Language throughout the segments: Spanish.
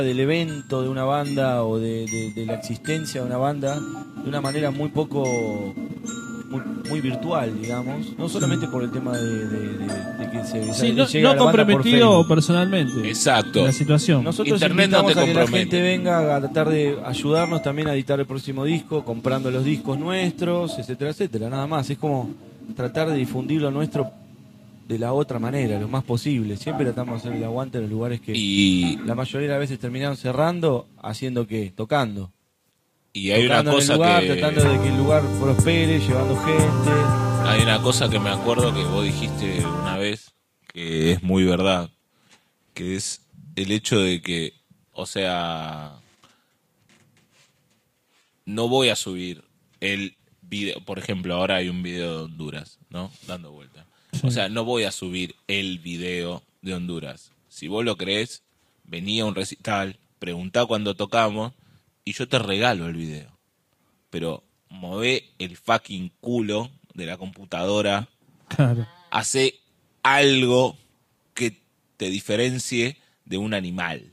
del evento de una banda o de la existencia de una banda de una manera muy poco muy virtual, digamos, no solamente por el tema de que se llega no a la banda por comprometido Facebook. personalmente. Exacto. La situación. Nosotros Internet no invitamos te a que la compromete. gente venga a tratar de ayudarnos también a editar el próximo disco, comprando los discos nuestros, etcétera, etcétera, nada más. Es como tratar de difundir lo nuestro de la otra manera, lo más posible. Siempre tratamos de hacer el aguante en los lugares que Y la mayoría de las veces terminaron cerrando, haciendo ¿qué? Tocando. hay una Tocando en el cosa lugar, que tratando de que el lugar prospere, llevando gente. hay una cosa que me acuerdo que vos dijiste una vez que es muy verdad, que es el hecho de que, o sea, no voy a subir el video, por ejemplo, ahora hay un video de Honduras, ¿no? Dando vuelta. Sí. O sea, no voy a subir el video de Honduras. Si vos lo crees, vení a un recital, preguntá cuando tocamos y yo te regalo el video. Pero mové el fucking culo de la computadora, Claro. hace algo que te diferencie de un animal.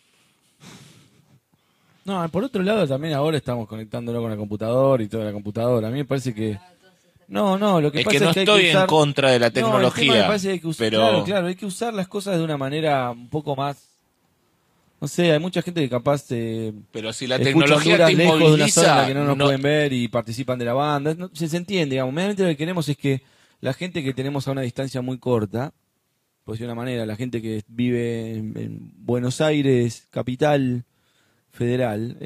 No, por otro lado también ahora estamos conectándolo con la computadora y toda la computadora. A mí me parece que... No, lo que Es pasa que no es que hay estoy que usar... en contra de la No, el tema tecnología, me parece que hay que usar... pero Claro, hay que usar las cosas de una manera un poco más... No sé, hay mucha gente que capaz pero si la escucha tecnología Honduras te lejos de una zona en la inmoviliza, que no nos no- pueden ver y participan de la banda. No, se entiende, digamos. Medianamente lo que queremos es que la gente que tenemos a una distancia muy corta, pues de una manera, la gente que vive en Buenos Aires, capital federal,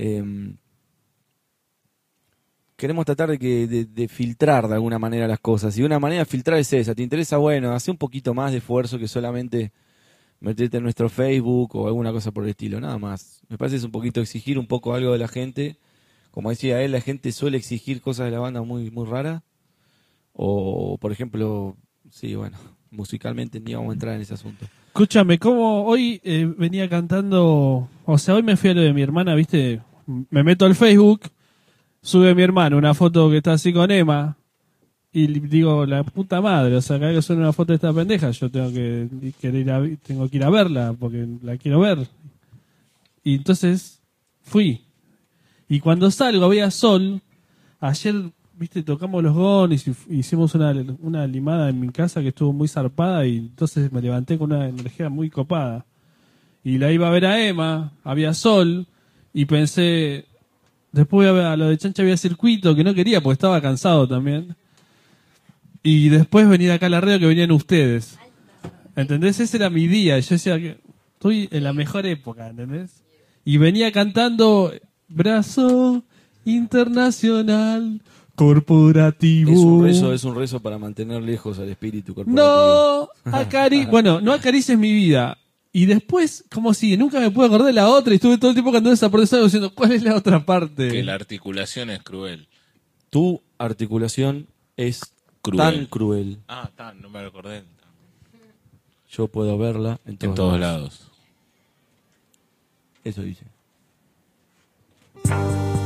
queremos tratar de filtrar de alguna manera las cosas. Y una manera de filtrar es esa. ¿Te interesa? Bueno, hace un poquito más de esfuerzo que solamente meterte en nuestro Facebook o alguna cosa por el estilo, nada más. Me parece que es un poquito exigir un poco algo de la gente. Como decía él, la gente suele exigir cosas de la banda muy, muy raras. O, por ejemplo, sí, bueno, musicalmente ni vamos a entrar en ese asunto. Escúchame, como hoy venía cantando, o sea, hoy me fui a lo de mi hermana, ¿viste? Me meto al Facebook, sube mi hermano una foto que está así con Emma, y digo, la puta madre, o sea, cada vez que suena una foto de esta pendeja, yo tengo que ir a verla, porque la quiero ver. Y entonces fui. Y cuando salgo había sol. Ayer, viste, tocamos los gones y hicimos una limada en mi casa que estuvo muy zarpada y entonces me levanté con una energía muy copada. Y la iba a ver a Emma, había sol y pensé, después voy a ver a lo de Chancha, había circuito que no quería porque estaba cansado también. Y después venir acá a la radio que venían ustedes. ¿Entendés? Ese era mi día. Yo decía que estoy en la mejor época, ¿entendés? Y venía cantando Brazo Internacional Corporativo. Es un rezo para mantener lejos al espíritu corporativo. No, bueno, no acaricies mi vida. Y después, como si nunca me pude acordar de la otra y estuve todo el tiempo cantando esa parte diciendo, ¿cuál es la otra parte? que la articulación es cruel. Tu articulación es tan cruel. Ah, no me lo acordé. Yo puedo verla en En todos todos lados. lados. Eso dice.